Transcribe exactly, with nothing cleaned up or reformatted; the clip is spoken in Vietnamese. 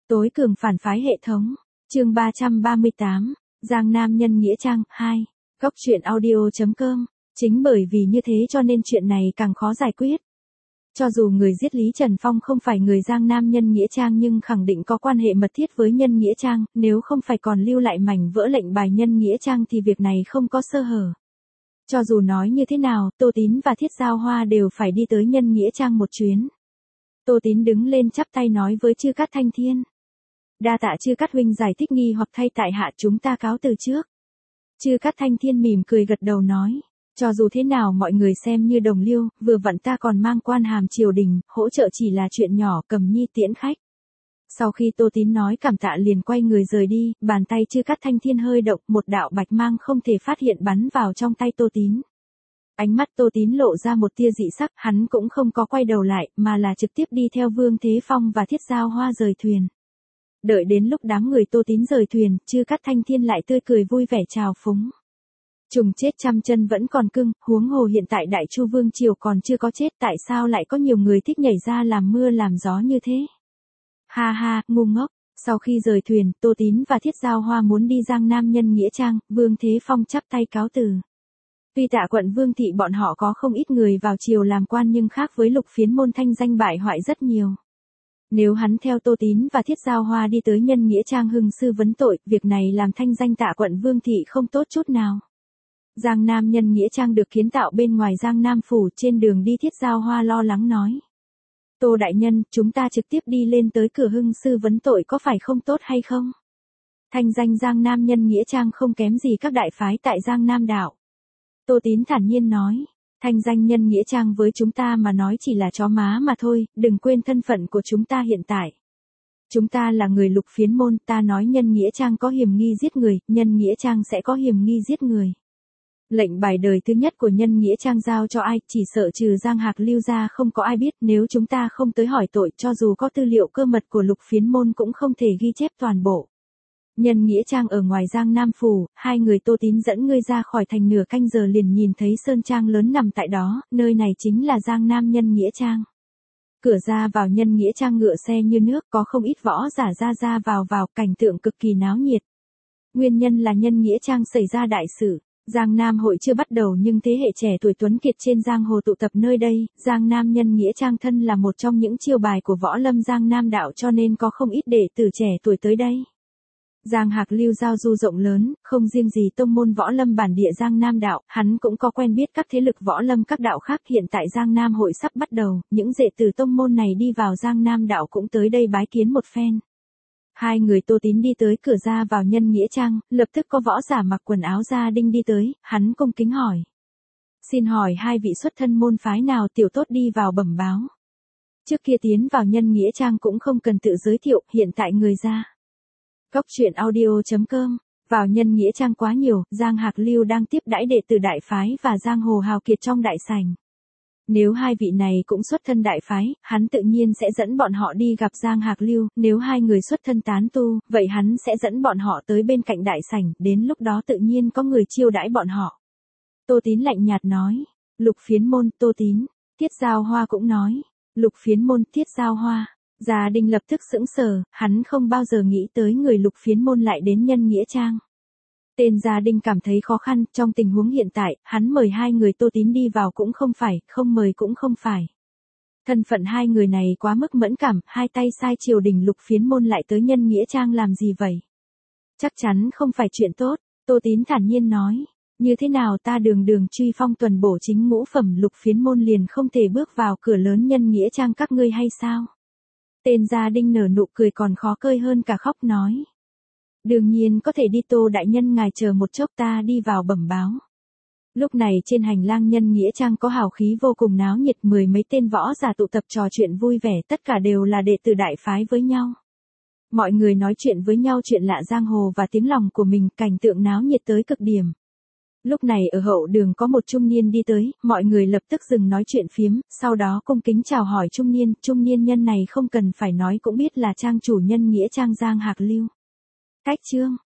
Tối cường phản phái hệ thống. Chương ba trăm ba mươi tám. Giang Nam nhân nghĩa trang hai. Góc truyện audio chấm com. Chính bởi vì như thế cho nên chuyện này càng khó giải quyết. Cho dù người giết Lý Trần Phong không phải người Giang Nam nhân nghĩa trang nhưng khẳng định có quan hệ mật thiết với nhân nghĩa trang, nếu không phải còn lưu lại mảnh vỡ lệnh bài nhân nghĩa trang thì việc này không có sơ hở. Cho dù nói như thế nào, Tô Tín và Thiết Giao Hoa đều phải đi tới nhân nghĩa trang một chuyến. Tô Tín đứng lên chắp tay nói với Chư Cát Thanh Thiên. Đa tạ Chư Cát huynh giải thích nghi hoặc thay tại hạ chúng ta cáo từ trước. Chư Cát Thanh Thiên mỉm cười gật đầu nói. Cho dù thế nào mọi người xem như đồng liêu, vừa vặn ta còn mang quan hàm triều đình, hỗ trợ chỉ là chuyện nhỏ, cầm nhi tiễn khách. Sau khi Tô Tín nói cảm tạ liền quay người rời đi, bàn tay Chư Cát Thanh Thiên hơi động, một đạo bạch mang không thể phát hiện bắn vào trong tay Tô Tín. Ánh mắt Tô Tín lộ ra một tia dị sắc, hắn cũng không có quay đầu lại, mà là trực tiếp đi theo Vương Thế Phong và Thiết Giao Hoa rời thuyền. Đợi đến lúc đám người Tô Tín rời thuyền, Chư Cát Thanh Thiên lại tươi cười vui vẻ chào phúng. Trùng chết trăm chân vẫn còn cưng, huống hồ hiện tại Đại Chu Vương Triều còn chưa có chết, tại sao lại có nhiều người thích nhảy ra làm mưa làm gió như thế? Ha ha, ngu ngốc. Sau khi rời thuyền, Tô Tín và Thiết Giao Hoa muốn đi Giang Nam nhân nghĩa trang, Vương Thế Phong chắp tay cáo từ. Tuy Tạ quận Vương thị bọn họ có không ít người vào triều làm quan nhưng khác với Lục Phiến môn thanh danh bại hoại rất nhiều. Nếu hắn theo Tô Tín và Thiết Giao Hoa đi tới nhân nghĩa trang hưng sư vấn tội, việc này làm thanh danh Tạ quận Vương thị không tốt chút nào. Giang Nam nhân nghĩa trang được kiến tạo bên ngoài Giang Nam phủ, trên đường đi Thiết Giao Hoa lo lắng nói. Tô đại nhân, chúng ta trực tiếp đi lên tới cửa hưng sư vấn tội có phải không tốt hay không? Thanh danh Giang Nam nhân nghĩa trang không kém gì các đại phái tại Giang Nam đảo. Tô Tín thản nhiên nói. Thanh danh nhân nghĩa trang với chúng ta mà nói chỉ là chó má mà thôi, đừng quên thân phận của chúng ta hiện tại. Chúng ta là người Lục Phiến môn, ta nói nhân nghĩa trang có hiểm nghi giết người, nhân nghĩa trang sẽ có hiểm nghi giết người. Lệnh bài đời thứ nhất của nhân nghĩa trang giao cho ai, chỉ sợ trừ Giang Hạc Lưu ra không có ai biết, nếu chúng ta không tới hỏi tội, cho dù có tư liệu cơ mật của Lục Phiến môn cũng không thể ghi chép toàn bộ. Nhân nghĩa trang ở ngoài Giang Nam phủ, hai người Tô Tín dẫn ngươi ra khỏi thành nửa canh giờ liền nhìn thấy sơn trang lớn nằm tại đó, nơi này chính là Giang Nam nhân nghĩa trang. Cửa ra vào nhân nghĩa trang ngựa xe như nước, có không ít võ giả ra ra vào vào, cảnh tượng cực kỳ náo nhiệt. Nguyên nhân là nhân nghĩa trang xảy ra đại sự. Giang Nam hội chưa bắt đầu nhưng thế hệ trẻ tuổi tuấn kiệt trên giang hồ tụ tập nơi đây, Giang Nam nhân nghĩa trang thân là một trong những chiêu bài của võ lâm Giang Nam đạo cho nên có không ít đệ tử trẻ tuổi tới đây. Giang Hạc Lưu giao du rộng lớn, không riêng gì tông môn võ lâm bản địa Giang Nam đạo, hắn cũng có quen biết các thế lực võ lâm các đạo khác. Hiện tại Giang Nam hội sắp bắt đầu, những đệ tử tông môn này đi vào Giang Nam đạo cũng tới đây bái kiến một phen. Hai người Tô Tín đi tới cửa ra vào nhân nghĩa trang, lập tức có võ giả mặc quần áo gia đinh đi tới, hắn cung kính hỏi. Xin hỏi hai vị xuất thân môn phái nào, tiểu tốt đi vào bẩm báo. Trước kia tiến vào nhân nghĩa trang cũng không cần tự giới thiệu, hiện tại người ra. Góc truyện audio chấm com. Vào nhân nghĩa trang quá nhiều, Giang Hạc Lưu đang tiếp đãi đệ tử đại phái và giang hồ hào kiệt trong đại sảnh. Nếu hai vị này cũng xuất thân đại phái, hắn tự nhiên sẽ dẫn bọn họ đi gặp Giang Hạc Lưu, nếu hai người xuất thân tán tu, vậy hắn sẽ dẫn bọn họ tới bên cạnh đại sảnh, đến lúc đó tự nhiên có người chiêu đãi bọn họ. Tô Tín lạnh nhạt nói. Lục Phiến môn, Tô Tín. Thiết Giao Hoa cũng nói. Lục Phiến môn, Thiết Giao Hoa. Gia Đinh lập tức sững sờ, hắn không bao giờ nghĩ tới người Lục Phiến môn lại đến nhân nghĩa trang. Tên Gia Đinh cảm thấy khó khăn, trong tình huống hiện tại, hắn mời hai người Tô Tín đi vào cũng không phải, không mời cũng không phải. Thân phận hai người này quá mức mẫn cảm, hai tay sai triều đình Lục Phiến môn lại tới nhân nghĩa trang làm gì vậy? Chắc chắn không phải chuyện tốt, Tô Tín thản nhiên nói. Như thế nào ta đường đường truy phong tuần bổ chính ngũ phẩm Lục Phiến môn liền không thể bước vào cửa lớn nhân nghĩa trang các ngươi hay sao? Tên Gia Đinh nở nụ cười còn khó cơi hơn cả khóc nói. Đương nhiên có thể đi, Tô đại nhân ngài chờ một chốc ta đi vào bẩm báo. Lúc này trên hành lang nhân nghĩa trang có hào khí vô cùng náo nhiệt, mười mấy tên võ giả tụ tập trò chuyện vui vẻ, tất cả đều là đệ tử đại phái với nhau. Mọi người nói chuyện với nhau chuyện lạ giang hồ và tiếng lòng của mình, cảnh tượng náo nhiệt tới cực điểm. Lúc này ở hậu đường có một trung niên đi tới, mọi người lập tức dừng nói chuyện phiếm, sau đó cung kính chào hỏi trung niên, trung niên nhân này không cần phải nói cũng biết là trang chủ nhân nghĩa trang Giang Hạc Lưu. Cách chương,